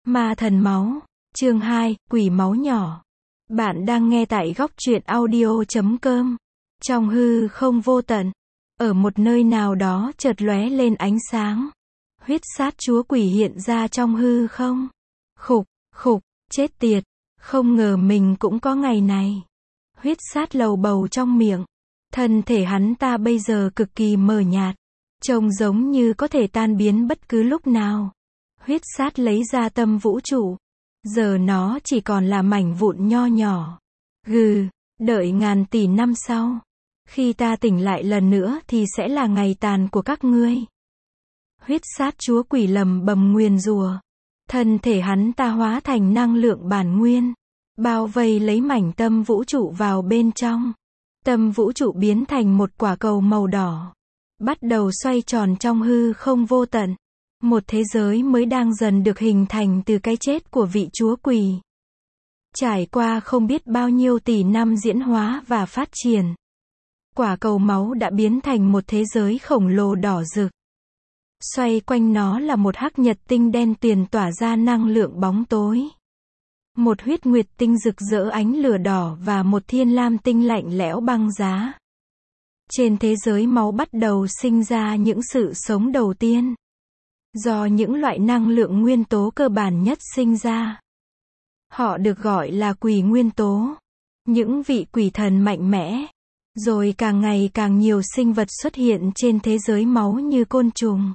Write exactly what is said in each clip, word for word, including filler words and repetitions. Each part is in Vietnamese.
Ma thần máu, chương hai, quỷ máu nhỏ. Bạn đang nghe tại góc truyện audio chấm com. Trong hư không vô tận, ở một nơi nào đó chợt lóe lên ánh sáng. Huyết sát chúa quỷ hiện ra trong hư không. Khục, khục, chết tiệt, không ngờ mình cũng có ngày này. Huyết sát lầu bầu trong miệng. Thân thể hắn ta bây giờ cực kỳ mờ nhạt, trông giống như có thể tan biến bất cứ lúc nào. Huyết sát lấy ra tâm vũ trụ. Giờ nó chỉ còn là mảnh vụn nho nhỏ. Gừ, đợi ngàn tỷ năm sau. Khi ta tỉnh lại lần nữa thì sẽ là ngày tàn của các ngươi. Huyết sát chúa quỷ lầm bầm nguyền rủa. Thân thể hắn ta hóa thành năng lượng bản nguyên, bao vây lấy mảnh tâm vũ trụ vào bên trong. Tâm vũ trụ biến thành một quả cầu màu đỏ, bắt đầu xoay tròn trong hư không vô tận. Một thế giới mới đang dần được hình thành từ cái chết của vị chúa quỷ. Trải qua không biết bao nhiêu tỷ năm diễn hóa và phát triển, quả cầu máu đã biến thành một thế giới khổng lồ đỏ rực. Xoay quanh nó là một hắc nhật tinh đen tuyền tỏa ra năng lượng bóng tối. Một huyết nguyệt tinh rực rỡ ánh lửa đỏ và một thiên lam tinh lạnh lẽo băng giá. Trên thế giới máu bắt đầu sinh ra những sự sống đầu tiên, do những loại năng lượng nguyên tố cơ bản nhất sinh ra. Họ được gọi là quỷ nguyên tố. Những vị quỷ thần mạnh mẽ. Rồi càng ngày càng nhiều sinh vật xuất hiện trên thế giới máu như côn trùng,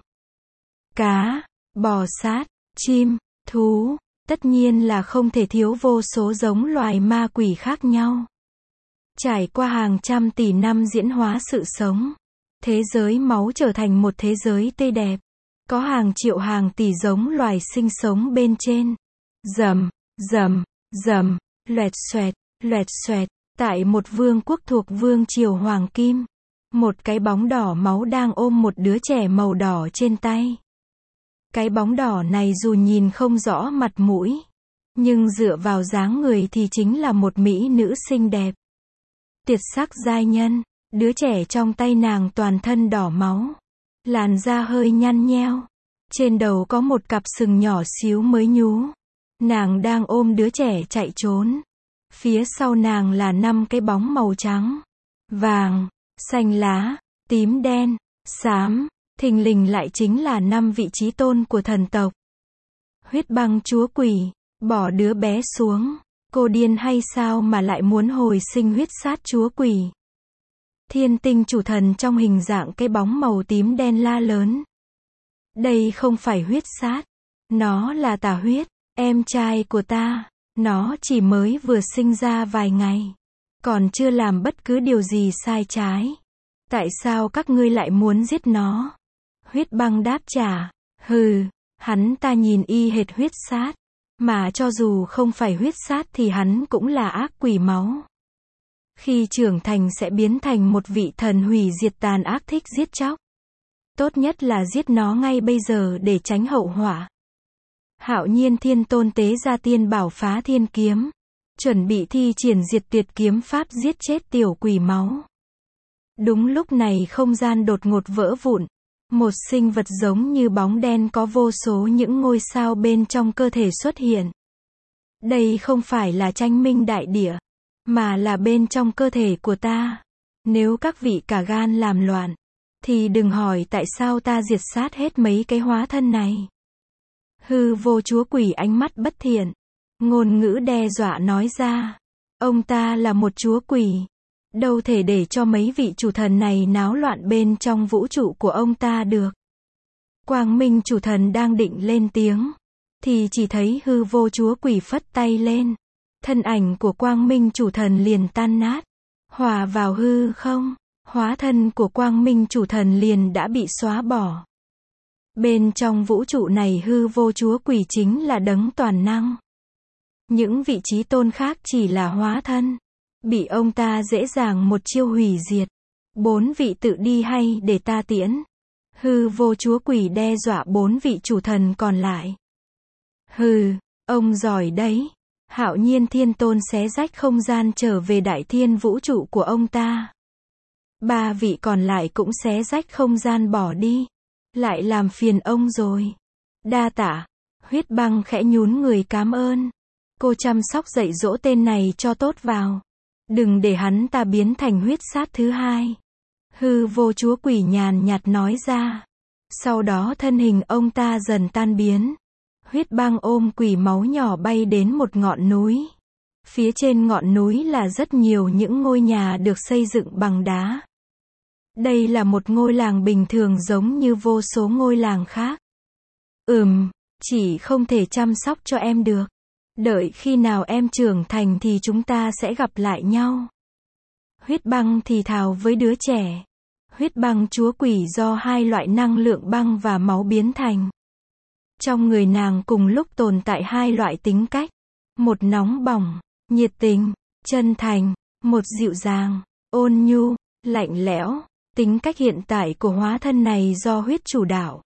cá, bò sát, chim, thú. Tất nhiên là không thể thiếu vô số giống loài ma quỷ khác nhau. Trải qua hàng trăm tỷ năm diễn hóa sự sống, thế giới máu trở thành một thế giới tươi đẹp. Có hàng triệu hàng tỷ giống loài sinh sống bên trên. Rầm, rầm, rầm, loẹt xoẹt, loẹt xoẹt. Tại một vương quốc thuộc vương triều Hoàng Kim, một cái bóng đỏ máu đang ôm một đứa trẻ màu đỏ trên tay. Cái bóng đỏ này dù nhìn không rõ mặt mũi, nhưng dựa vào dáng người thì chính là một mỹ nữ xinh đẹp. Tuyệt sắc giai nhân. Đứa trẻ trong tay nàng toàn thân đỏ máu, làn da hơi nhăn nheo, trên đầu có một cặp sừng nhỏ xíu mới nhú. Nàng đang ôm đứa trẻ chạy trốn. Phía sau nàng là năm cái bóng màu trắng, vàng, xanh lá, tím đen, xám. Thình lình lại chính là năm vị chí tôn của thần tộc. Huyết băng chúa quỷ, bỏ đứa bé xuống. Cô điên hay sao mà lại muốn hồi sinh huyết sát chúa quỷ? Thiên tinh chủ thần trong hình dạng cái bóng màu tím đen la lớn. Đây không phải huyết sát. Nó là tà huyết, em trai của ta. Nó chỉ mới vừa sinh ra vài ngày, còn chưa làm bất cứ điều gì sai trái. Tại sao các ngươi lại muốn giết nó? Huyết băng đáp trả. Hừ, hắn ta nhìn y hệt huyết sát. Mà cho dù không phải huyết sát thì hắn cũng là ác quỷ máu. Khi trưởng thành sẽ biến thành một vị thần hủy diệt tàn ác thích giết chóc. Tốt nhất là giết nó ngay bây giờ để tránh hậu họa. Hạo nhiên thiên tôn tế ra tiên bảo phá thiên kiếm, chuẩn bị thi triển diệt tuyệt kiếm pháp giết chết tiểu quỷ máu. Đúng lúc này không gian đột ngột vỡ vụn. Một sinh vật giống như bóng đen có vô số những ngôi sao bên trong cơ thể xuất hiện. Đây không phải là tranh minh đại địa, mà là bên trong cơ thể của ta. Nếu các vị cả gan làm loạn, thì đừng hỏi tại sao ta diệt sát hết mấy cái hóa thân này. Hư vô chúa quỷ ánh mắt bất thiện, ngôn ngữ đe dọa nói ra. Ông ta là một chúa quỷ, đâu thể để cho mấy vị chủ thần này náo loạn bên trong vũ trụ của ông ta được. Quang minh chủ thần đang định lên tiếng, thì chỉ thấy hư vô chúa quỷ phất tay lên. Thân ảnh của quang minh chủ thần liền tan nát, hòa vào hư không. Hóa thân của quang minh chủ thần liền đã bị xóa bỏ. Bên trong vũ trụ này hư vô chúa quỷ chính là đấng toàn năng. Những vị trí tôn khác chỉ là hóa thân, bị ông ta dễ dàng một chiêu hủy diệt. Bốn vị tự đi hay để ta tiễn? Hư vô chúa quỷ đe dọa bốn vị chủ thần còn lại. Hừ, ông giỏi đấy. Hạo nhiên thiên tôn xé rách không gian trở về đại thiên vũ trụ của ông ta. Ba vị còn lại cũng xé rách không gian bỏ đi. Lại làm phiền ông rồi. Đa tạ. Huyết Băng khẽ nhún người cám ơn. Cô chăm sóc dạy dỗ tên này cho tốt vào. Đừng để hắn ta biến thành huyết sát thứ hai. Hư vô chúa quỷ nhàn nhạt nói ra. Sau đó thân hình ông ta dần tan biến. Huyết Băng ôm quỷ máu nhỏ bay đến một ngọn núi. Phía trên ngọn núi là rất nhiều những ngôi nhà được xây dựng bằng đá. Đây là một ngôi làng bình thường giống như vô số ngôi làng khác. Ừm, chỉ không thể chăm sóc cho em được. Đợi khi nào em trưởng thành thì chúng ta sẽ gặp lại nhau. Huyết Băng thì thào với đứa trẻ. Huyết Băng chúa quỷ do hai loại năng lượng băng và máu biến thành. Trong người nàng cùng lúc tồn tại hai loại tính cách. Một nóng bỏng, nhiệt tình, chân thành, một dịu dàng, ôn nhu, lạnh lẽo. Tính cách hiện tại của hóa thân này do huyết chủ đạo.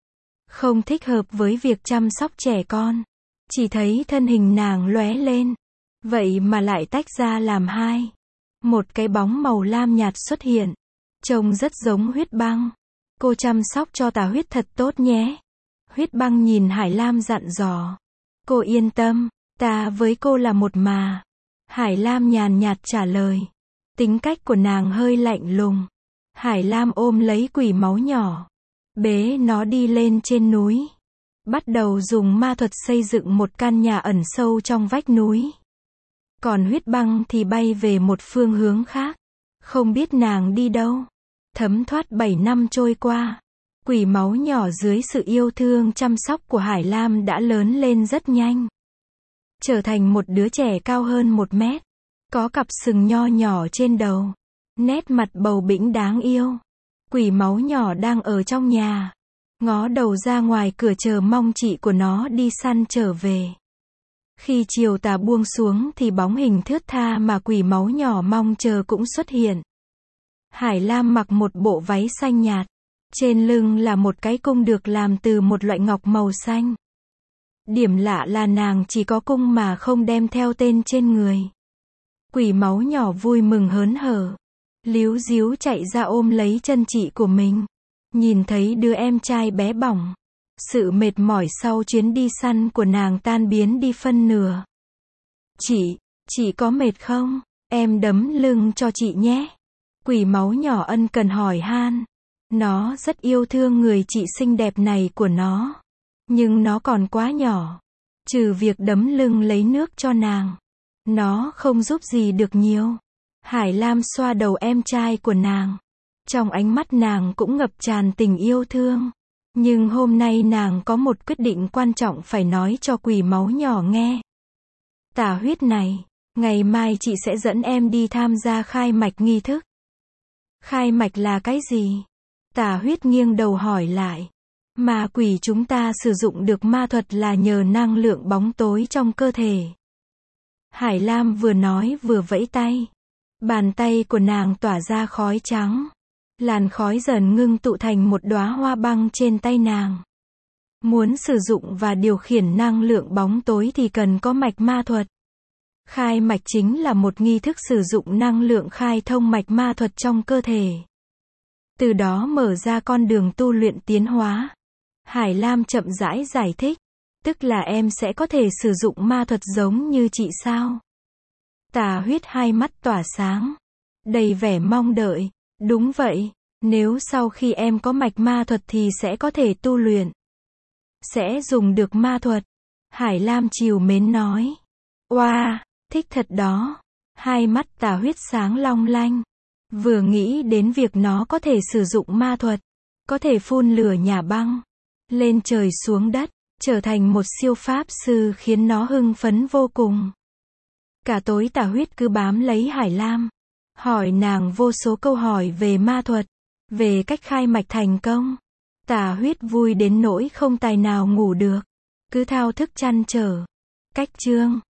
Không thích hợp với việc chăm sóc trẻ con. Chỉ thấy thân hình nàng lóe lên. Vậy mà lại tách ra làm hai. Một cái bóng màu lam nhạt xuất hiện. Trông rất giống Huyết Băng. Cô chăm sóc cho Tà Huyết thật tốt nhé. Huyết Băng nhìn Hải Lam dặn dò. Cô yên tâm, ta với cô là một mà. Hải Lam nhàn nhạt trả lời. Tính cách của nàng hơi lạnh lùng. Hải Lam ôm lấy quỷ máu nhỏ. Bế nó đi lên trên núi. Bắt đầu dùng ma thuật xây dựng một căn nhà ẩn sâu trong vách núi. Còn Huyết Băng thì bay về một phương hướng khác. Không biết nàng đi đâu. Thấm thoát bảy năm trôi qua. Quỷ máu nhỏ dưới sự yêu thương chăm sóc của Hải Lam đã lớn lên rất nhanh. Trở thành một đứa trẻ cao hơn một mét. Có cặp sừng nho nhỏ trên đầu. Nét mặt bầu bĩnh đáng yêu. Quỷ máu nhỏ đang ở trong nhà. Ngó đầu ra ngoài cửa chờ mong chị của nó đi săn trở về. Khi chiều tà buông xuống thì bóng hình thướt tha mà quỷ máu nhỏ mong chờ cũng xuất hiện. Hải Lam mặc một bộ váy xanh nhạt. Trên lưng là một cái cung được làm từ một loại ngọc màu xanh. Điểm lạ là nàng chỉ có cung mà không đem theo tên trên người. Quỷ máu nhỏ vui mừng hớn hở. Líu díu chạy ra ôm lấy chân chị của mình. Nhìn thấy đứa em trai bé bỏng. Sự mệt mỏi sau chuyến đi săn của nàng tan biến đi phân nửa. Chị, chị có mệt không? Em đấm lưng cho chị nhé. Quỷ máu nhỏ ân cần hỏi han. Nó rất yêu thương người chị xinh đẹp này của nó. Nhưng nó còn quá nhỏ. Trừ việc đấm lưng lấy nước cho nàng. Nó không giúp gì được nhiều. Hải Lam xoa đầu em trai của nàng. Trong ánh mắt nàng cũng ngập tràn tình yêu thương. Nhưng hôm nay nàng có một quyết định quan trọng phải nói cho quỷ máu nhỏ nghe. Tà Huyết này, ngày mai chị sẽ dẫn em đi tham gia khai mạch nghi thức. Khai mạch là cái gì? Tà Huyết nghiêng đầu hỏi lại. Ma quỷ chúng ta sử dụng được ma thuật là nhờ năng lượng bóng tối trong cơ thể. Hải Lam vừa nói vừa vẫy tay. Bàn tay của nàng tỏa ra khói trắng. Làn khói dần ngưng tụ thành một đóa hoa băng trên tay nàng. Muốn sử dụng và điều khiển năng lượng bóng tối thì cần có mạch ma thuật. Khai mạch chính là một nghi thức sử dụng năng lượng khai thông mạch ma thuật trong cơ thể. Từ đó mở ra con đường tu luyện tiến hóa. Hải Lam chậm rãi giải thích. Tức là em sẽ có thể sử dụng ma thuật giống như chị sao? Tà Huyết hai mắt tỏa sáng. Đầy vẻ mong đợi. Đúng vậy. Nếu sau khi em có mạch ma thuật thì sẽ có thể tu luyện. Sẽ dùng được ma thuật. Hải Lam trìu mến nói. Oa, wow, thích thật đó. Hai mắt Tà Huyết sáng long lanh. Vừa nghĩ đến việc nó có thể sử dụng ma thuật. Có thể phun lửa nhả băng. Lên trời xuống đất. Trở thành một siêu pháp sư khiến nó hưng phấn vô cùng. Cả tối Tà Huyết cứ bám lấy Hải Lam. Hỏi nàng vô số câu hỏi về ma thuật. Về cách khai mạch thành công. Tà Huyết vui đến nỗi không tài nào ngủ được. Cứ thao thức trăn trở. Cách chương